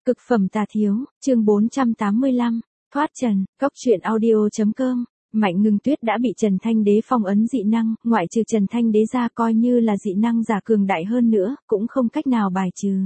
Cực phẩm tà thiếu, chương 485, thoát trần, cóc truyện audio.com. Mạnh Ngưng Tuyết đã bị Trần Thanh Đế phong ấn dị năng, ngoại trừ Trần Thanh Đế ra coi như là dị năng giả cường đại hơn nữa, cũng không cách nào bài trừ.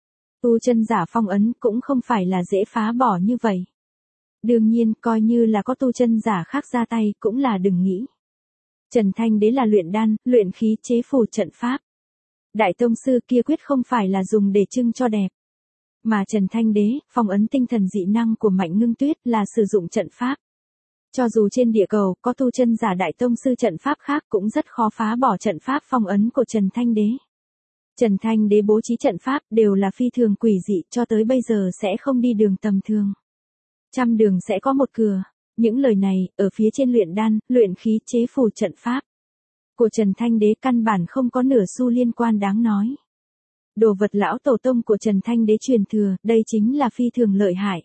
Tu chân giả phong ấn cũng không phải là dễ phá bỏ như vậy. Đương nhiên, coi như là có tu chân giả khác ra tay cũng là đừng nghĩ. Trần Thanh Đế là luyện đan, luyện khí chế phù trận pháp. Đại tông sư kia quyết không phải là dùng để trưng cho đẹp. Mà Trần Thanh Đế, phong ấn tinh thần dị năng của Mạnh Ngưng Tuyết là sử dụng trận pháp. Cho dù trên địa cầu có tu chân giả đại tông sư trận pháp khác cũng rất khó phá bỏ trận pháp phong ấn của Trần Thanh Đế. Trần Thanh Đế bố trí trận pháp đều là phi thường quỷ dị, cho tới bây giờ sẽ không đi đường tầm thường. Trăm đường sẽ có một cửa. Những lời này, ở phía trên luyện đan, luyện khí chế phù trận pháp của Trần Thanh Đế căn bản không có nửa xu liên quan đáng nói. Đồ vật lão tổ tông của Trần Thanh Đế truyền thừa, đây chính là phi thường lợi hại.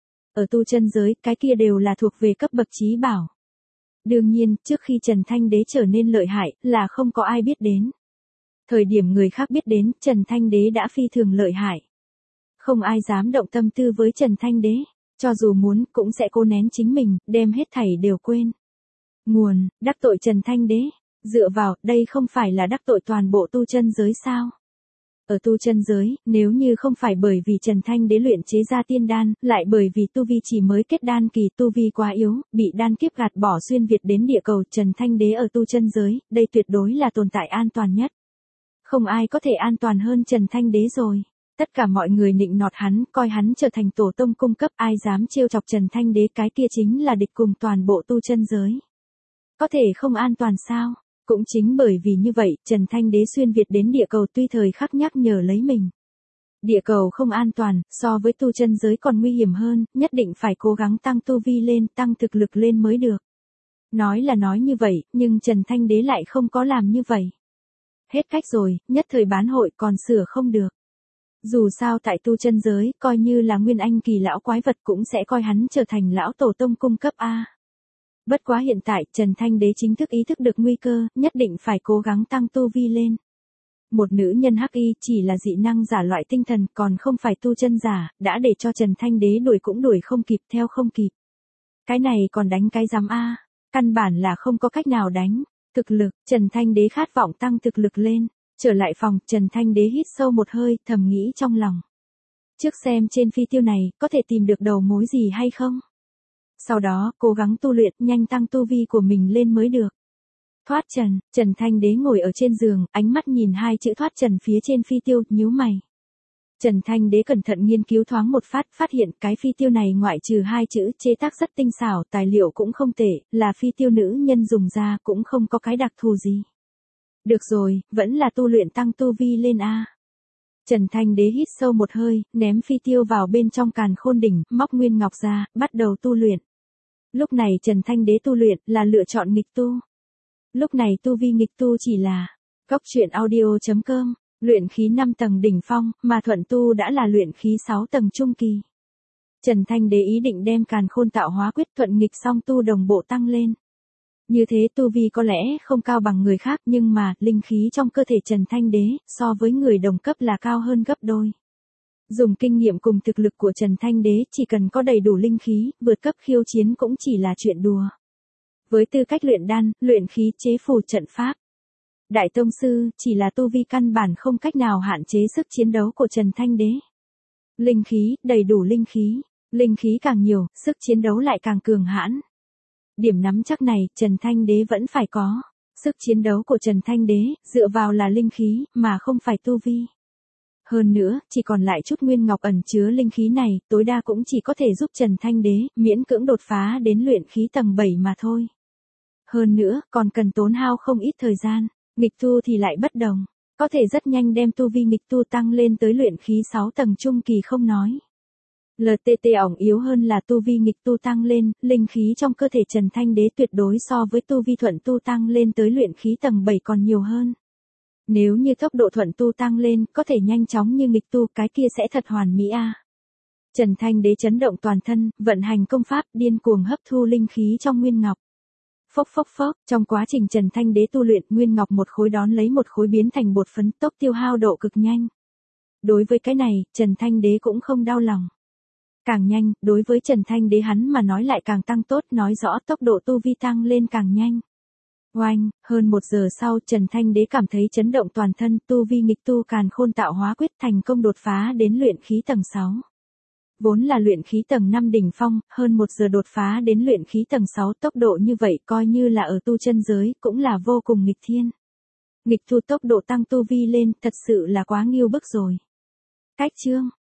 Ở tu chân giới, cái kia đều là thuộc về cấp bậc chí bảo. Đương nhiên, trước khi Trần Thanh Đế trở nên lợi hại, là không có ai biết đến. Thời điểm người khác biết đến, Trần Thanh Đế đã phi thường lợi hại. Không ai dám động tâm tư với Trần Thanh Đế, cho dù muốn, cũng sẽ cố nén chính mình, đem hết thảy đều quên. Nguồn, đắc tội Trần Thanh Đế, dựa vào, đây không phải là đắc tội toàn bộ tu chân giới sao? Ở tu chân giới, nếu như không phải bởi vì Trần Thanh Đế luyện chế ra tiên đan, lại bởi vì tu vi chỉ mới kết đan kỳ, tu vi quá yếu, bị đan kiếp gạt bỏ xuyên việt đến địa cầu, Trần Thanh Đế ở tu chân giới, đây tuyệt đối là tồn tại an toàn nhất. Không ai có thể an toàn hơn Trần Thanh Đế rồi. Tất cả mọi người nịnh nọt hắn, coi hắn trở thành tổ tông cung cấp, ai dám trêu chọc Trần Thanh Đế, cái kia chính là địch cùng toàn bộ tu chân giới. Có thể không an toàn sao? Cũng chính bởi vì như vậy, Trần Thanh Đế xuyên việt đến địa cầu tuy thời khắc nhắc nhở lấy mình. Địa cầu không an toàn, so với tu chân giới còn nguy hiểm hơn, nhất định phải cố gắng tăng tu vi lên, tăng thực lực lên mới được. Nói là nói như vậy, nhưng Trần Thanh Đế lại không có làm như vậy. Hết cách rồi, nhất thời bán hội còn sửa không được. Dù sao tại tu chân giới, coi như là nguyên anh kỳ lão quái vật cũng sẽ coi hắn trở thành lão tổ tông cung cấp A. Bất quá hiện tại, Trần Thanh Đế chính thức ý thức được nguy cơ, nhất định phải cố gắng tăng tu vi lên. Một nữ nhân hắc y chỉ là dị năng giả loại tinh thần, còn không phải tu chân giả, đã để cho Trần Thanh Đế đuổi cũng đuổi không kịp, theo không kịp. Cái này còn đánh cái giám A, căn bản là không có cách nào đánh. Thực lực, Trần Thanh Đế khát vọng tăng thực lực lên. Trở lại phòng, Trần Thanh Đế hít sâu một hơi, thầm nghĩ trong lòng. Trước xem trên phi tiêu này, có thể tìm được đầu mối gì hay không? Sau đó, cố gắng tu luyện, nhanh tăng tu vi của mình lên mới được. Thoát trần, Trần Thanh Đế ngồi ở trên giường, ánh mắt nhìn hai chữ thoát trần phía trên phi tiêu, nhíu mày. Trần Thanh Đế cẩn thận nghiên cứu thoáng một phát hiện cái phi tiêu này ngoại trừ hai chữ chế tác rất tinh xảo, tài liệu cũng không tệ, là phi tiêu nữ nhân dùng ra cũng không có cái đặc thù gì. Được rồi, vẫn là tu luyện tăng tu vi lên A. Trần Thanh Đế hít sâu một hơi, ném phi tiêu vào bên trong càn khôn đỉnh, móc nguyên ngọc ra, bắt đầu tu luyện. Lúc này Trần Thanh Đế tu luyện là lựa chọn nghịch tu. Lúc này tu vi nghịch tu chỉ là cóc truyện audio.com, luyện khí 5 tầng đỉnh phong, mà thuận tu đã là luyện khí 6 tầng trung kỳ. Trần Thanh Đế ý định đem càn khôn tạo hóa quyết thuận nghịch song tu đồng bộ tăng lên. Như thế tu vi có lẽ không cao bằng người khác, nhưng mà, linh khí trong cơ thể Trần Thanh Đế, so với người đồng cấp là cao hơn gấp đôi. Dùng kinh nghiệm cùng thực lực của Trần Thanh Đế, chỉ cần có đầy đủ linh khí, vượt cấp khiêu chiến cũng chỉ là chuyện đùa. Với tư cách luyện đan, luyện khí chế phù trận pháp, Đại tông sư, chỉ là tu vi căn bản không cách nào hạn chế sức chiến đấu của Trần Thanh Đế. Linh khí, đầy đủ linh khí càng nhiều, sức chiến đấu lại càng cường hãn. Điểm nắm chắc này, Trần Thanh Đế vẫn phải có. Sức chiến đấu của Trần Thanh Đế, dựa vào là linh khí, mà không phải tu vi. Hơn nữa, chỉ còn lại chút nguyên ngọc ẩn chứa linh khí này, tối đa cũng chỉ có thể giúp Trần Thanh Đế, miễn cưỡng đột phá đến luyện khí tầng 7 mà thôi. Hơn nữa, còn cần tốn hao không ít thời gian, nghịch tu thì lại bất đồng. Có thể rất nhanh đem tu vi nghịch tu tăng lên tới luyện khí 6 tầng trung kỳ không nói. LTT ỏng yếu hơn là tu vi nghịch tu tăng lên, linh khí trong cơ thể Trần Thanh Đế tuyệt đối so với tu vi thuận tu tăng lên tới luyện khí tầng 7 còn nhiều hơn. Nếu như tốc độ thuận tu tăng lên, có thể nhanh chóng như nghịch tu, cái kia sẽ thật hoàn mỹ a. Trần Thanh Đế chấn động toàn thân, vận hành công pháp, điên cuồng hấp thu linh khí trong nguyên ngọc. Phốc phốc phốc, trong quá trình Trần Thanh Đế tu luyện, nguyên ngọc một khối đón lấy một khối biến thành bột phấn, tốc tiêu hao độ cực nhanh. Đối với cái này, Trần Thanh Đế cũng không đau lòng. Càng nhanh, đối với Trần Thanh Đế hắn mà nói lại càng tăng tốt, nói rõ tốc độ tu vi tăng lên càng nhanh. Oanh, hơn 1 giờ sau Trần Thanh Đế cảm thấy chấn động toàn thân, tu vi nghịch tu càn khôn tạo hóa quyết thành công đột phá đến luyện khí tầng 6. Vốn là luyện khí tầng 5 đỉnh phong, hơn 1 giờ đột phá đến luyện khí tầng 6, tốc độ như vậy coi như là ở tu chân giới, cũng là vô cùng nghịch thiên. Nghịch tu tốc độ tăng tu vi lên, thật sự là quá nghiêu bức rồi. Cách chương